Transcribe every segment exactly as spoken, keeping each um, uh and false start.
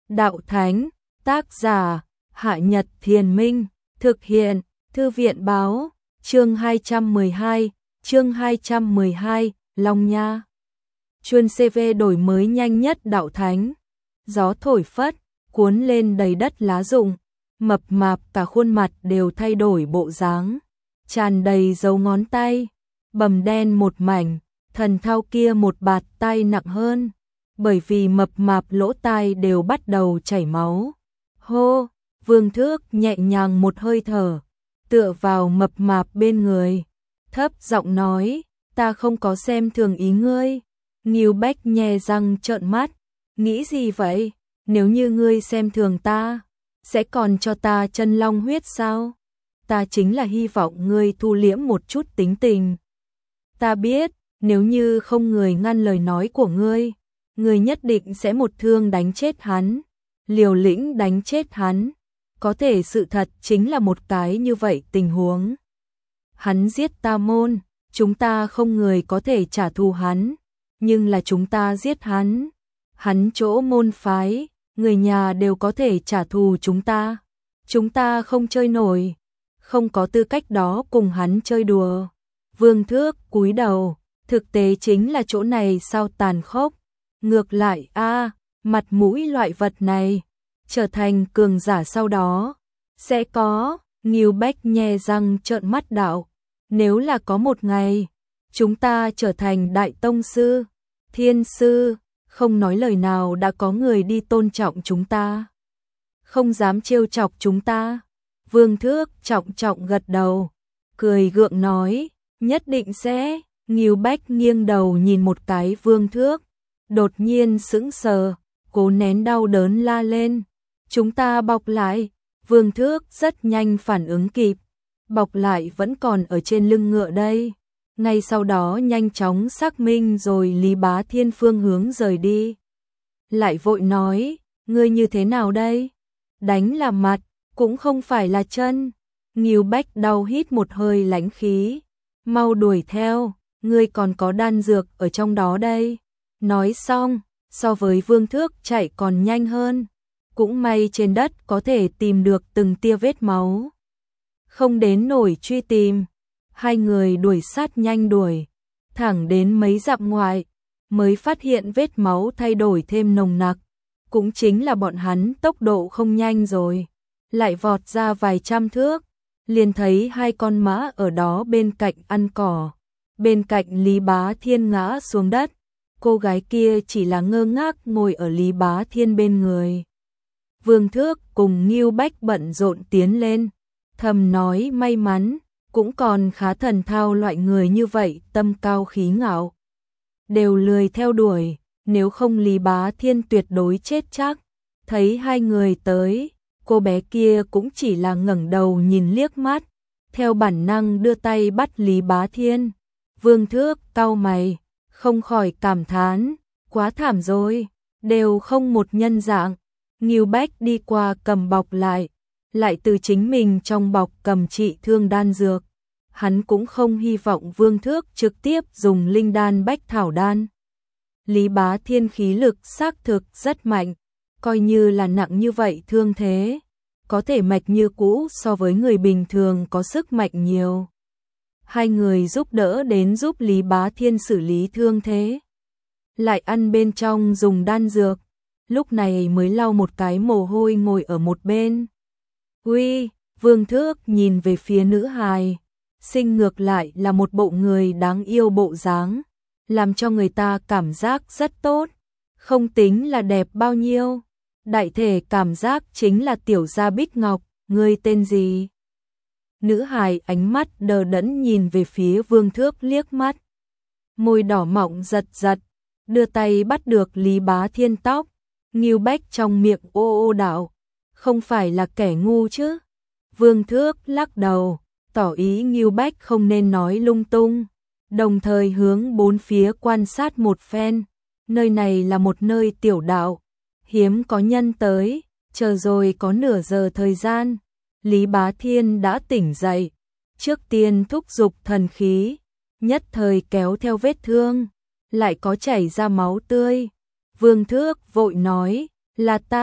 đạo thánh, tác giả, Hạ Nhật Thiền Minh, thực hiện, Thư viện báo, chương hai trăm mười hai, chương hai trăm mười hai, Long Nha. Chuyên xê vê đổi mới nhanh nhất đạo thánh. Gió thổi phất, cuốn lên đầy đất lá rụng, mập mạp cả khuôn mặt đều thay đổi bộ dáng, tràn đầy dấu ngón tay, bầm đen một mảnh, thần thao kia một bạt tay nặng hơn, bởi vì mập mạp lỗ tai đều bắt đầu chảy máu. Hô, Vương Thước nhẹ nhàng một hơi thở, tựa vào mập mạp bên người, thấp giọng nói, ta không có xem thường ý ngươi. Ngưu Bách nhe răng trợn mắt, nghĩ gì vậy, nếu như ngươi xem thường ta, sẽ còn cho ta chân long huyết sao? Ta chính là hy vọng ngươi thu liễm một chút tính tình. Ta biết, nếu như không người ngăn lời nói của ngươi, ngươi nhất định sẽ một thương đánh chết hắn, liều lĩnh đánh chết hắn. Có thể sự thật chính là một cái như vậy tình huống. Hắn giết ta môn, chúng ta không người có thể trả thù hắn, nhưng là chúng ta giết hắn. Hắn chỗ môn phái, người nhà đều có thể trả thù chúng ta. Chúng ta không chơi nổi, không có tư cách đó cùng hắn chơi đùa. Vương Thước cúi đầu, thực tế chính là chỗ này sao tàn khốc. Ngược lại a, mặt mũi loại vật này, trở thành cường giả sau đó, sẽ có. Ngưu Bách nhe răng trợn mắt đạo, nếu là có một ngày, chúng ta trở thành đại tông sư, thiên sư, không nói lời nào đã có người đi tôn trọng chúng ta, không dám trêu chọc chúng ta. Vương Thước trọng trọng gật đầu, cười gượng nói, nhất định sẽ. Ngưu Bách nghiêng đầu nhìn một cái Vương Thước, đột nhiên sững sờ, cố nén đau đớn la lên, chúng ta bọc lại. Vương Thước rất nhanh phản ứng kịp, bọc lại vẫn còn ở trên lưng ngựa đây. Ngay sau đó nhanh chóng xác minh rồi Lý Bá Thiên phương hướng rời đi. Lại vội nói, ngươi như thế nào đây? Đánh là mặt, cũng không phải là chân. Ngưu Bách đau hít một hơi lãnh khí, mau đuổi theo, ngươi còn có đan dược ở trong đó đây. Nói xong, so với Vương Thước chạy còn nhanh hơn. Cũng may trên đất có thể tìm được từng tia vết máu, không đến nổi truy tìm. Hai người đuổi sát nhanh đuổi, thẳng đến mấy dặm ngoại, mới phát hiện vết máu thay đổi thêm nồng nặc. Cũng chính là bọn hắn tốc độ không nhanh rồi, lại vọt ra vài trăm thước, liền thấy hai con mã ở đó bên cạnh ăn cỏ. Bên cạnh Lý Bá Thiên ngã xuống đất, cô gái kia chỉ là ngơ ngác ngồi ở Lý Bá Thiên bên người. Vương Thước cùng Ngưu Bách bận rộn tiến lên, thầm nói may mắn, cũng còn khá thần thao loại người như vậy tâm cao khí ngạo. Đều lười theo đuổi, nếu không Lý Bá Thiên tuyệt đối chết chắc. Thấy hai người tới, cô bé kia cũng chỉ là ngẩng đầu nhìn liếc mắt, theo bản năng đưa tay bắt Lý Bá Thiên. Vương Thước cau mày, không khỏi cảm thán, quá thảm rồi, đều không một nhân dạng. Ngưu Bách đi qua cầm bọc lại, lại từ chính mình trong bọc cầm trị thương đan dược. Hắn cũng không hy vọng Vương Thước trực tiếp dùng linh đan bách thảo đan. Lý Bá Thiên khí lực xác thực rất mạnh, coi như là nặng như vậy thương thế, có thể mạch như cũ so với người bình thường có sức mạnh nhiều. Hai người giúp đỡ đến giúp Lý Bá Thiên xử lý thương thế, lại ăn bên trong dùng đan dược. Lúc này mới lau một cái mồ hôi ngồi ở một bên. Uy, Vương Thước nhìn về phía nữ hài, sinh ngược lại là một bộ người đáng yêu bộ dáng, làm cho người ta cảm giác rất tốt, không tính là đẹp bao nhiêu. Đại thể cảm giác chính là tiểu gia Bích Ngọc, ngươi tên gì? Nữ hài ánh mắt đờ đẫn nhìn về phía Vương Thước liếc mắt, môi đỏ mọng giật giật, đưa tay bắt được Lý Bá Thiên tóc. Ngưu Bách trong miệng ô ô đạo, không phải là kẻ ngu chứ? Vương Thước lắc đầu, tỏ ý Ngưu Bách không nên nói lung tung, đồng thời hướng bốn phía quan sát một phen. Nơi này là một nơi tiểu đạo, hiếm có nhân tới, chờ rồi có nửa giờ thời gian. Lý Bá Thiên đã tỉnh dậy, trước tiên thúc giục thần khí, nhất thời kéo theo vết thương, lại có chảy ra máu tươi. Vương Thước vội nói, là ta,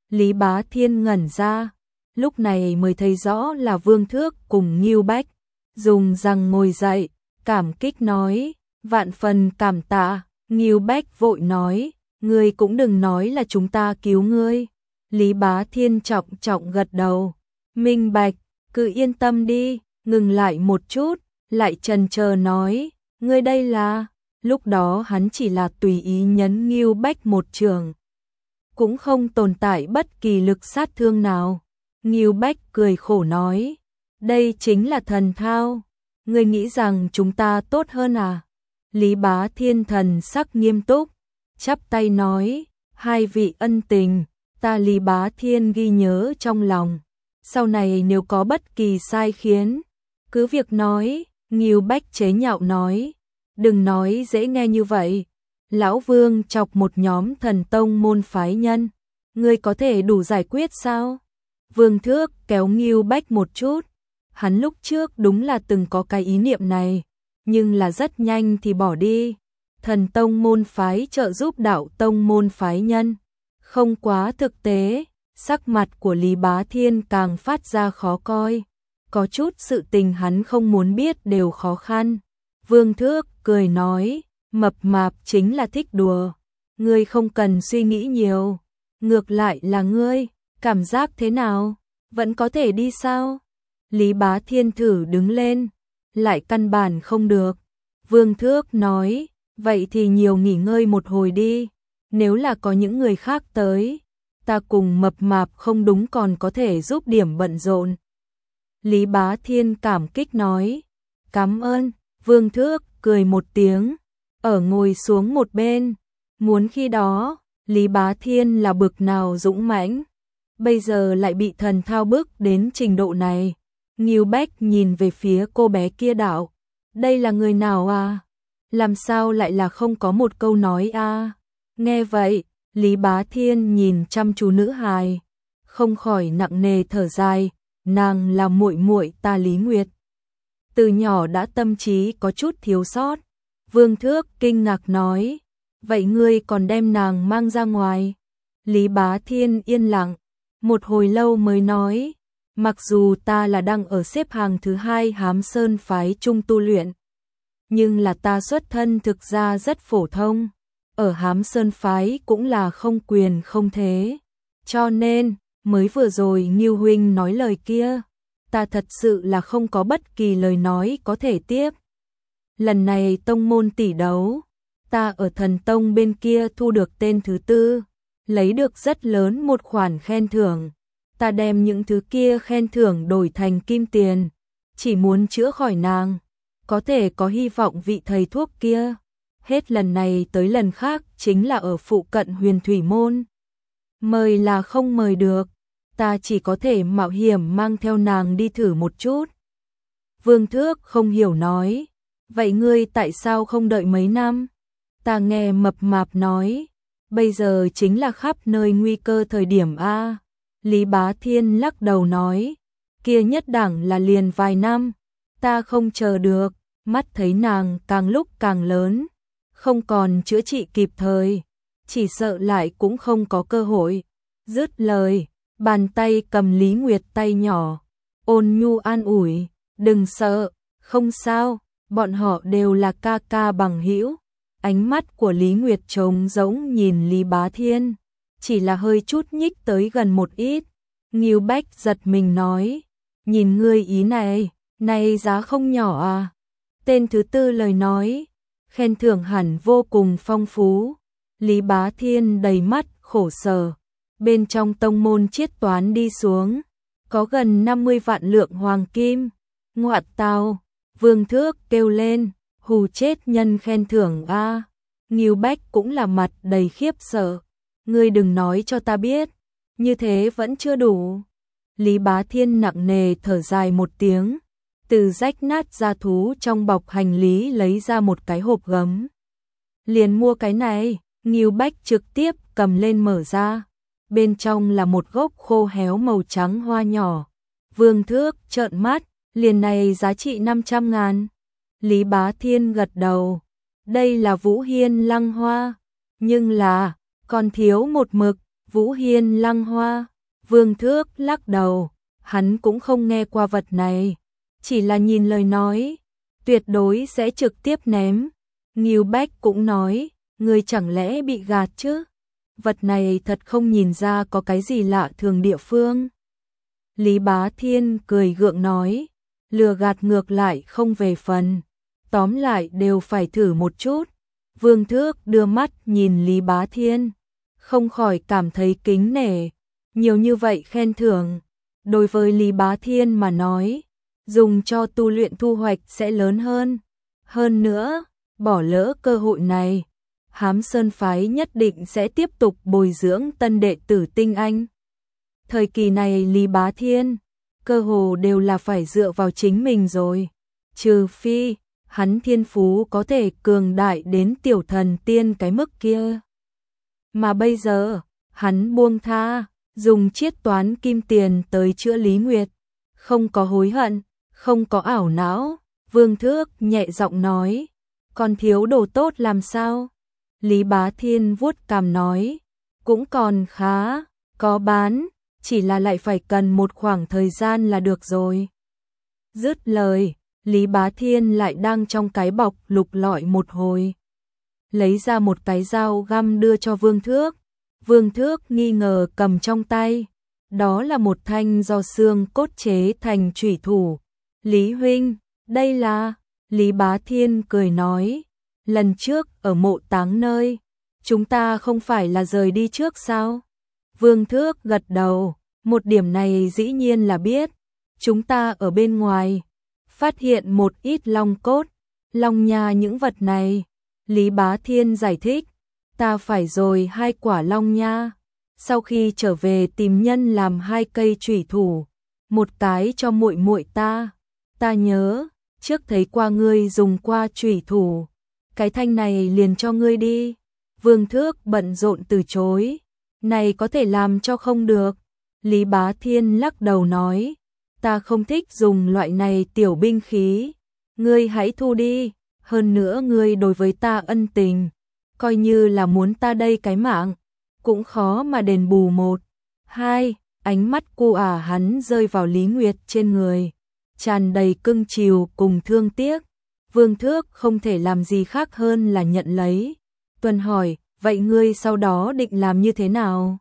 Lý Bá Thiên ngẩn ra, lúc này mới thấy rõ là Vương Thước cùng Ngưu Bách, dùng răng ngồi dậy, cảm kích nói, vạn phần cảm tạ. Ngưu Bách vội nói, ngươi cũng đừng nói là chúng ta cứu ngươi. Lý Bá Thiên trọng trọng gật đầu, minh bạch, cứ yên tâm đi. Ngừng lại một chút, lại chần chờ nói, ngươi đây là. Lúc đó hắn chỉ là tùy ý nhấn Ngưu Bách một trường, cũng không tồn tại bất kỳ lực sát thương nào. Ngưu Bách cười khổ nói, đây chính là thần thao, ngươi nghĩ rằng chúng ta tốt hơn à? Lý Bá Thiên thần sắc nghiêm túc, chắp tay nói, hai vị ân tình, ta Lý Bá Thiên ghi nhớ trong lòng, sau này nếu có bất kỳ sai khiến, cứ việc nói. Ngưu Bách chế nhạo nói, đừng nói dễ nghe như vậy, lão Vương chọc một nhóm thần tông môn phái nhân, ngươi có thể đủ giải quyết sao? Vương Thước kéo Ngưu Bách một chút, hắn lúc trước đúng là từng có cái ý niệm này, nhưng là rất nhanh thì bỏ đi. Thần tông môn phái trợ giúp đạo tông môn phái nhân, không quá thực tế. Sắc mặt của Lý Bá Thiên càng phát ra khó coi, có chút sự tình hắn không muốn biết đều khó khăn. Vương Thước cười nói, mập mạp chính là thích đùa, ngươi không cần suy nghĩ nhiều, ngược lại là ngươi, cảm giác thế nào, vẫn có thể đi sao? Lý Bá Thiên thử đứng lên, lại căn bản không được. Vương Thước nói, vậy thì nhiều nghỉ ngơi một hồi đi, nếu là có những người khác tới, ta cùng mập mạp không đúng còn có thể giúp điểm bận rộn. Lý Bá Thiên cảm kích nói, cảm ơn. Vương Thước cười một tiếng, ở ngồi xuống một bên. Muốn khi đó, Lý Bá Thiên là bực nào dũng mãnh, bây giờ lại bị thần thao bức đến trình độ này. Ngưu Bách nhìn về phía cô bé kia đạo, đây là người nào à? Làm sao lại là không có một câu nói à? Nghe vậy, Lý Bá Thiên nhìn chăm chú nữ hài, không khỏi nặng nề thở dài, nàng là muội muội ta Lý Nguyệt. Từ nhỏ đã tâm trí có chút thiếu sót. Vương Thước kinh ngạc nói, vậy ngươi còn đem nàng mang ra ngoài? Lý Bá Thiên yên lặng, một hồi lâu mới nói, mặc dù ta là đang ở xếp hàng thứ hai Hám Sơn phái trung tu luyện, nhưng là ta xuất thân thực ra rất phổ thông, ở Hám Sơn phái cũng là không quyền không thế, cho nên mới vừa rồi Ngưu huynh nói lời kia, ta thật sự là không có bất kỳ lời nói có thể tiếp. Lần này tông môn tỷ đấu, ta ở thần tông bên kia thu được tên thứ tư, lấy được rất lớn một khoản khen thưởng, ta đem những thứ kia khen thưởng đổi thành kim tiền, chỉ muốn chữa khỏi nàng, có thể có hy vọng vị thầy thuốc kia. Hết lần này tới lần khác chính là ở phụ cận Huyền Thủy Môn. Mời là không mời được, ta chỉ có thể mạo hiểm mang theo nàng đi thử một chút. Vương Thước không hiểu nói, vậy ngươi tại sao không đợi mấy năm? Ta nghe mập mạp nói, bây giờ chính là khắp nơi nguy cơ thời điểm a. Lý Bá Thiên lắc đầu nói, kia nhất đẳng là liền vài năm, ta không chờ được, mắt thấy nàng càng lúc càng lớn, không còn chữa trị kịp thời, chỉ sợ lại cũng không có cơ hội. Dứt lời, bàn tay cầm Lý Nguyệt tay nhỏ, ôn nhu an ủi, đừng sợ, không sao, bọn họ đều là ca ca bằng hữu. Ánh mắt của Lý Nguyệt trống rỗng nhìn Lý Bá Thiên, chỉ là hơi chút nhích tới gần một ít. Ngưu Bách giật mình nói, nhìn ngươi ý này, này giá không nhỏ à. Tên thứ tư lời nói, khen thưởng hẳn vô cùng phong phú. Lý Bá Thiên đầy mắt khổ sở, bên trong tông môn chiết toán đi xuống, có gần năm mươi vạn lượng hoàng kim. Ngoại tào, Vương Thước kêu lên, hù chết nhân khen thưởng a. Ngưu Bách cũng là mặt đầy khiếp sợ, ngươi đừng nói cho ta biết, như thế vẫn chưa đủ. Lý Bá Thiên nặng nề thở dài một tiếng, từ rách nát da thú trong bọc hành lý lấy ra một cái hộp gấm. Liền mua cái này. Ngưu Bách trực tiếp cầm lên mở ra, bên trong là một gốc khô héo màu trắng hoa nhỏ. Vương Thước trợn mắt, liền này giá trị năm trăm ngàn. Lý Bá Thiên gật đầu, đây là Vũ Hiên Lăng Hoa, nhưng là còn thiếu một mực. Vũ Hiên Lăng Hoa. Vương Thước lắc đầu, hắn cũng không nghe qua vật này, chỉ là nhìn lời nói, tuyệt đối sẽ trực tiếp ném. Ngưu Bách cũng nói, ngươi chẳng lẽ bị gạt chứ? Vật này thật không nhìn ra có cái gì lạ thường địa phương. Lý Bá Thiên cười gượng nói, lừa gạt ngược lại không về phần, tóm lại đều phải thử một chút. Vương Thước đưa mắt nhìn Lý Bá Thiên, không khỏi cảm thấy kính nể, nhiều như vậy khen thưởng, đối với Lý Bá Thiên mà nói, dùng cho tu luyện thu hoạch sẽ lớn hơn. Hơn nữa, bỏ lỡ cơ hội này, Hám Sơn phái nhất định sẽ tiếp tục bồi dưỡng tân đệ tử tinh anh. Thời kỳ này Lý Bá Thiên, cơ hồ đều là phải dựa vào chính mình rồi, trừ phi hắn thiên phú có thể cường đại đến tiểu thần tiên cái mức kia. Mà bây giờ, hắn buông tha, dùng chiết toán kim tiền tới chữa Lý Nguyệt, không có hối hận, không có ảo não. Vương Thước nhẹ giọng nói, còn thiếu đồ tốt làm sao? Lý Bá Thiên vuốt cằm nói, cũng còn khá, có bán, chỉ là lại phải cần một khoảng thời gian là được rồi. Dứt lời, Lý Bá Thiên lại đang trong cái bọc lục lọi một hồi, lấy ra một cái dao găm đưa cho Vương Thước. Vương Thước nghi ngờ cầm trong tay, đó là một thanh do xương cốt chế thành chủy thủ. Lý huynh, đây là... Lý Bá Thiên cười nói, lần trước ở mộ táng nơi, chúng ta không phải là rời đi trước sao? Vương Thước gật đầu, một điểm này dĩ nhiên là biết. Chúng ta ở bên ngoài, phát hiện một ít long cốt, long nha những vật này. Lý Bá Thiên giải thích, ta phải rồi hai quả long nha. Sau khi trở về tìm nhân làm hai cây chủy thủ, một cái cho muội muội ta. Ta nhớ, trước thấy qua ngươi dùng qua chủy thủ, cái thanh này liền cho ngươi đi. Vương Thước bận rộn từ chối, này có thể làm cho không được. Lý Bá Thiên lắc đầu nói, ta không thích dùng loại này tiểu binh khí, ngươi hãy thu đi, hơn nữa ngươi đối với ta ân tình, coi như là muốn ta đây cái mạng, cũng khó mà đền bù. Một, hai, ánh mắt cu ả hắn rơi vào Lý Nguyệt trên người, tràn đầy cưng chiều cùng thương tiếc. Vương Thước không thể làm gì khác hơn là nhận lấy. Tuần hỏi, vậy ngươi sau đó định làm như thế nào?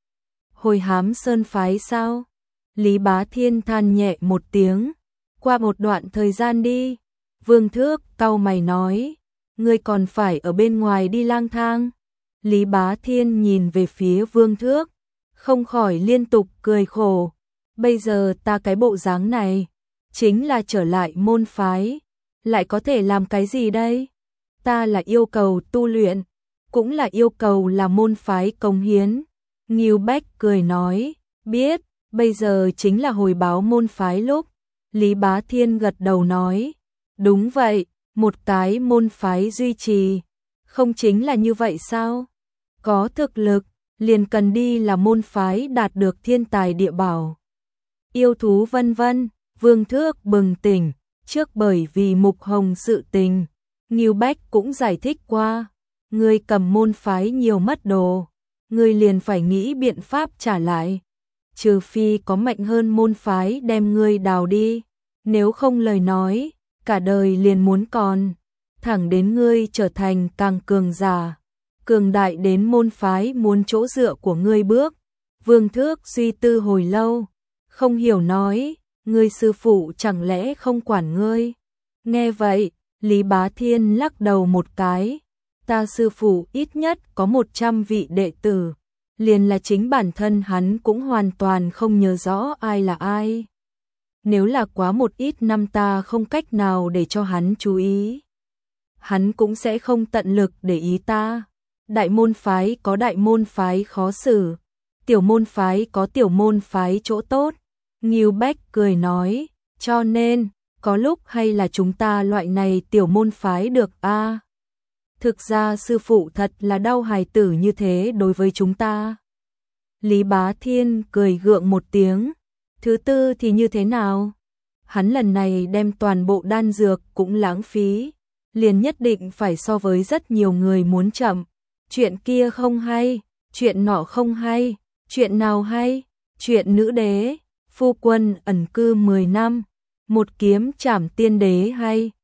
Hồi Hám Sơn phái sao? Lý Bá Thiên than nhẹ một tiếng, qua một đoạn thời gian đi. Vương Thước cau mày nói, ngươi còn phải ở bên ngoài đi lang thang. Lý Bá Thiên nhìn về phía Vương Thước, không khỏi liên tục cười khổ. Bây giờ ta cái bộ dáng này, chính là trở lại môn phái, lại có thể làm cái gì đây? Ta là yêu cầu tu luyện, cũng là yêu cầu là môn phái cống hiến. Ngưu Bách cười nói, biết, bây giờ chính là hồi báo môn phái lúc. Lý Bá Thiên gật đầu nói, đúng vậy, một cái môn phái duy trì, không chính là như vậy sao? Có thực lực, liền cần đi là môn phái đạt được thiên tài địa bảo, yêu thú vân vân. Vương Thước bừng tỉnh, trước bởi vì Mục Hồng sự tình, Ngưu Bách cũng giải thích qua, ngươi cầm môn phái nhiều mất đồ, ngươi liền phải nghĩ biện pháp trả lại, trừ phi có mạnh hơn môn phái đem ngươi đào đi, nếu không lời nói, cả đời liền muốn còn, thẳng đến ngươi trở thành càng cường giả, cường đại đến môn phái muốn chỗ dựa của ngươi bước. Vương Thước suy tư hồi lâu, không hiểu nói, ngươi sư phụ chẳng lẽ không quản ngươi? Nghe vậy, Lý Bá Thiên lắc đầu một cái, ta sư phụ ít nhất có một trăm vị đệ tử, liền là chính bản thân hắn cũng hoàn toàn không nhớ rõ ai là ai. Nếu là quá một ít năm ta không cách nào để cho hắn chú ý, hắn cũng sẽ không tận lực để ý ta. Đại môn phái có đại môn phái khó xử, tiểu môn phái có tiểu môn phái chỗ tốt. Ngưu Bách cười nói, cho nên, có lúc hay là chúng ta loại này tiểu môn phái được a. À, thực ra sư phụ thật là đau hài tử như thế đối với chúng ta. Lý Bá Thiên cười gượng một tiếng, thứ tư thì như thế nào? Hắn lần này đem toàn bộ đan dược cũng lãng phí, liền nhất định phải so với rất nhiều người muốn chậm, chuyện kia không hay. chuyện nọ không hay, chuyện nào hay, chuyện nữ đế, phu quân ẩn cư mười năm, một kiếm trảm tiên đế hay,